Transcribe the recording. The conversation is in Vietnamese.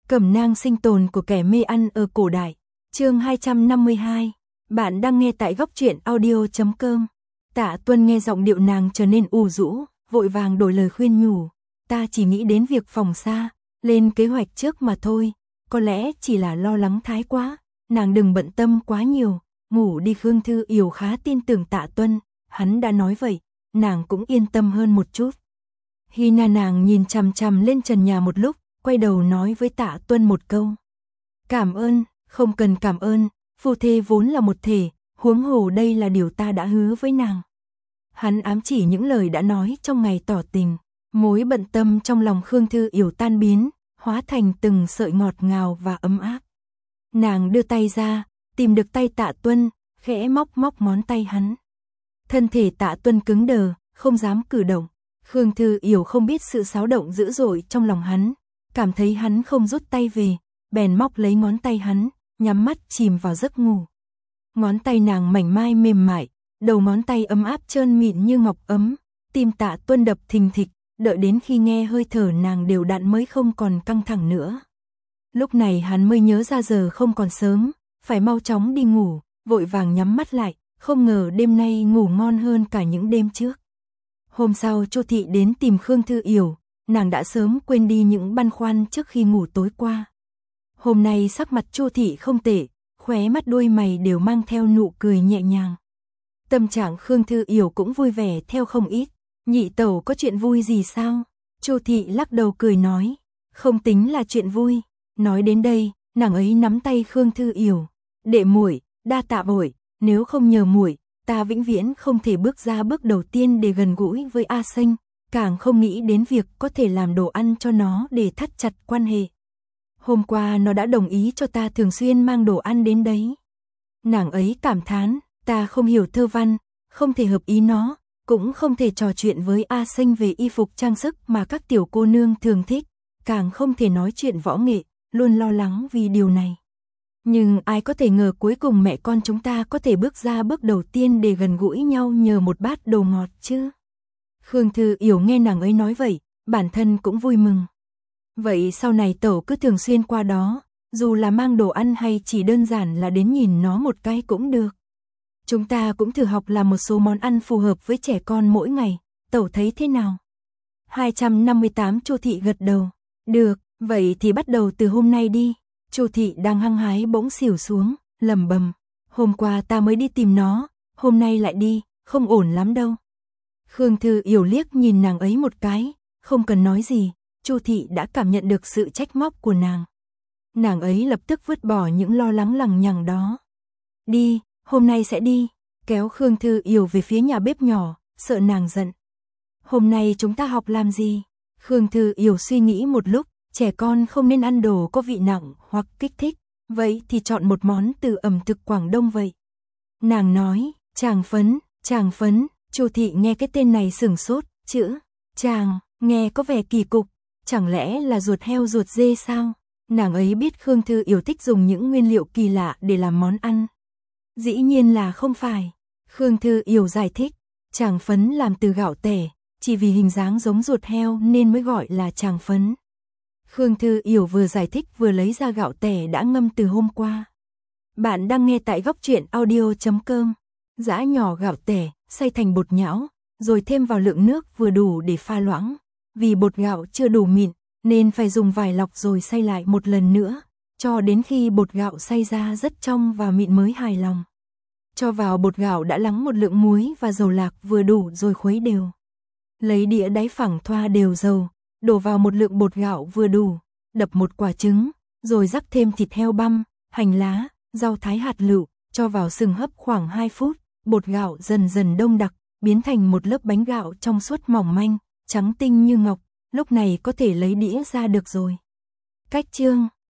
Cẩm nang sinh tồn của kẻ mê ăn ở cổ đại. Chương 252. Bạn đang nghe tại góc truyện audio.com. Tạ Tuân nghe giọng điệu nàng trở nên u rũ, vội vàng đổi lời khuyên nhủ. Ta chỉ nghĩ đến việc phòng xa, lên kế hoạch trước mà thôi. Có lẽ chỉ là lo lắng thái quá. Nàng đừng bận tâm quá nhiều. Ngủ đi. Khương Thư Yểu khá tin tưởng Tạ Tuân. Hắn đã nói vậy, nàng cũng yên tâm hơn một chút. Hy Na nàng nhìn chằm chằm lên trần nhà một lúc, quay đầu nói với Tạ Tuân một câu. Cảm ơn. Không cần cảm ơn, phu thê vốn là một thể, huống hồ đây là điều ta đã hứa với nàng. Hắn ám chỉ những lời đã nói trong ngày tỏ tình, mối bận tâm trong lòng Khương Thư Yểu tan biến, hóa thành từng sợi ngọt ngào và ấm áp. Nàng đưa tay ra, tìm được tay Tạ Tuân, khẽ móc móc ngón tay hắn. Thân thể Tạ Tuân cứng đờ, không dám cử động. Khương Thư Yểu không biết sự xáo động dữ dội trong lòng hắn, cảm thấy hắn không rút tay về, bèn móc lấy ngón tay hắn, nhắm mắt chìm vào giấc ngủ. Ngón tay nàng mảnh mai mềm mại, đầu ngón tay ấm áp trơn mịn như ngọc ấm, tim Tạ Tuân đập thình thịch, đợi đến khi nghe hơi thở nàng đều đặn mới không còn căng thẳng nữa. Lúc này hắn mới nhớ ra giờ không còn sớm, phải mau chóng đi ngủ, vội vàng nhắm mắt lại, không ngờ đêm nay ngủ ngon hơn cả những đêm trước. Hôm sau Chu Thị đến tìm Khương Thư Yểu, nàng đã sớm quên đi những băn khoăn trước khi ngủ tối qua. Hôm nay sắc mặt Chu Thị không tệ, khóe mắt đôi mày đều mang theo nụ cười nhẹ nhàng. Tâm trạng Khương Thư Yểu cũng vui vẻ theo không ít. Nhị tẩu có chuyện vui gì sao? Chu Thị lắc đầu cười nói, không tính là chuyện vui. Nói đến đây, nàng ấy nắm tay Khương Thư Yểu. Đệ muội, đa tạ muội, nếu không nhờ muội, ta vĩnh viễn không thể bước ra bước đầu tiên để gần gũi với A Sinh, càng không nghĩ đến việc có thể làm đồ ăn cho nó để thắt chặt quan hệ. Hôm qua nó đã đồng ý cho ta thường xuyên mang đồ ăn đến đấy. Nàng ấy cảm thán, ta không hiểu thơ văn, không thể hợp ý nó, cũng không thể trò chuyện với A Sinh về y phục trang sức mà các tiểu cô nương thường thích, càng không thể nói chuyện võ nghệ, luôn lo lắng vì điều này. Nhưng ai có thể ngờ cuối cùng mẹ con chúng ta có thể bước ra bước đầu tiên để gần gũi nhau nhờ một bát đồ ngọt chứ. Khương Thư Yểu nghe nàng ấy nói vậy, bản thân cũng vui mừng. Vậy sau này tẩu cứ thường xuyên qua đó, dù là mang đồ ăn hay chỉ đơn giản là đến nhìn nó một cái cũng được. Chúng ta cũng thử học làm một số món ăn phù hợp với trẻ con mỗi ngày, tẩu thấy thế nào? 258 Chu Thị gật đầu. Được, vậy thì bắt đầu từ hôm nay đi. Chu Thị đang hăng hái bỗng xỉu xuống, lẩm bẩm, hôm qua ta mới đi tìm nó, hôm nay lại đi, không ổn lắm đâu. Khương Thư Yểu liếc nhìn nàng ấy một cái, không cần nói gì. Chu Thị đã cảm nhận được sự trách móc của nàng. Nàng ấy lập tức vứt bỏ những lo lắng lằng nhằng đó. Đi, hôm nay sẽ đi, kéo Khương Thư Yểu về phía nhà bếp nhỏ, sợ nàng giận. Hôm nay chúng ta học làm gì? Khương Thư Yểu suy nghĩ một lúc, trẻ con không nên ăn đồ có vị nặng hoặc kích thích, vậy thì chọn một món từ ẩm thực Quảng Đông vậy. Nàng nói, tràng phấn, Chu Thị nghe cái tên này sửng sốt, chữ tràng, nghe có vẻ kỳ cục. Chẳng lẽ là ruột heo ruột dê sao? Nàng ấy biết Khương Thư Yểu thích dùng những nguyên liệu kỳ lạ để làm món ăn. Dĩ nhiên là không phải. Khương Thư Yểu giải thích, tràng phấn làm từ gạo tẻ, chỉ vì hình dáng giống ruột heo nên mới gọi là tràng phấn. Khương Thư Yểu vừa giải thích vừa lấy ra gạo tẻ đã ngâm từ hôm qua. Bạn đang nghe tại góc truyện audio.com. Giã nhỏ gạo tẻ, xay thành bột nhão, rồi thêm vào lượng nước vừa đủ để pha loãng. Vì bột gạo chưa đủ mịn, nên phải dùng vải lọc rồi xay lại một lần nữa, cho đến khi bột gạo xay ra rất trong và mịn mới hài lòng. Cho vào bột gạo đã lắng một lượng muối và dầu lạc vừa đủ rồi khuấy đều. Lấy đĩa đáy phẳng thoa đều dầu, đổ vào một lượng bột gạo vừa đủ, đập một quả trứng, rồi rắc thêm thịt heo băm, hành lá, rau thái hạt lựu, cho vào sừng hấp khoảng 2 phút, bột gạo dần dần đông đặc, biến thành một lớp bánh gạo trong suốt mỏng manh, trắng tinh như ngọc, lúc này có thể lấy đĩa ra được rồi. Cách chương,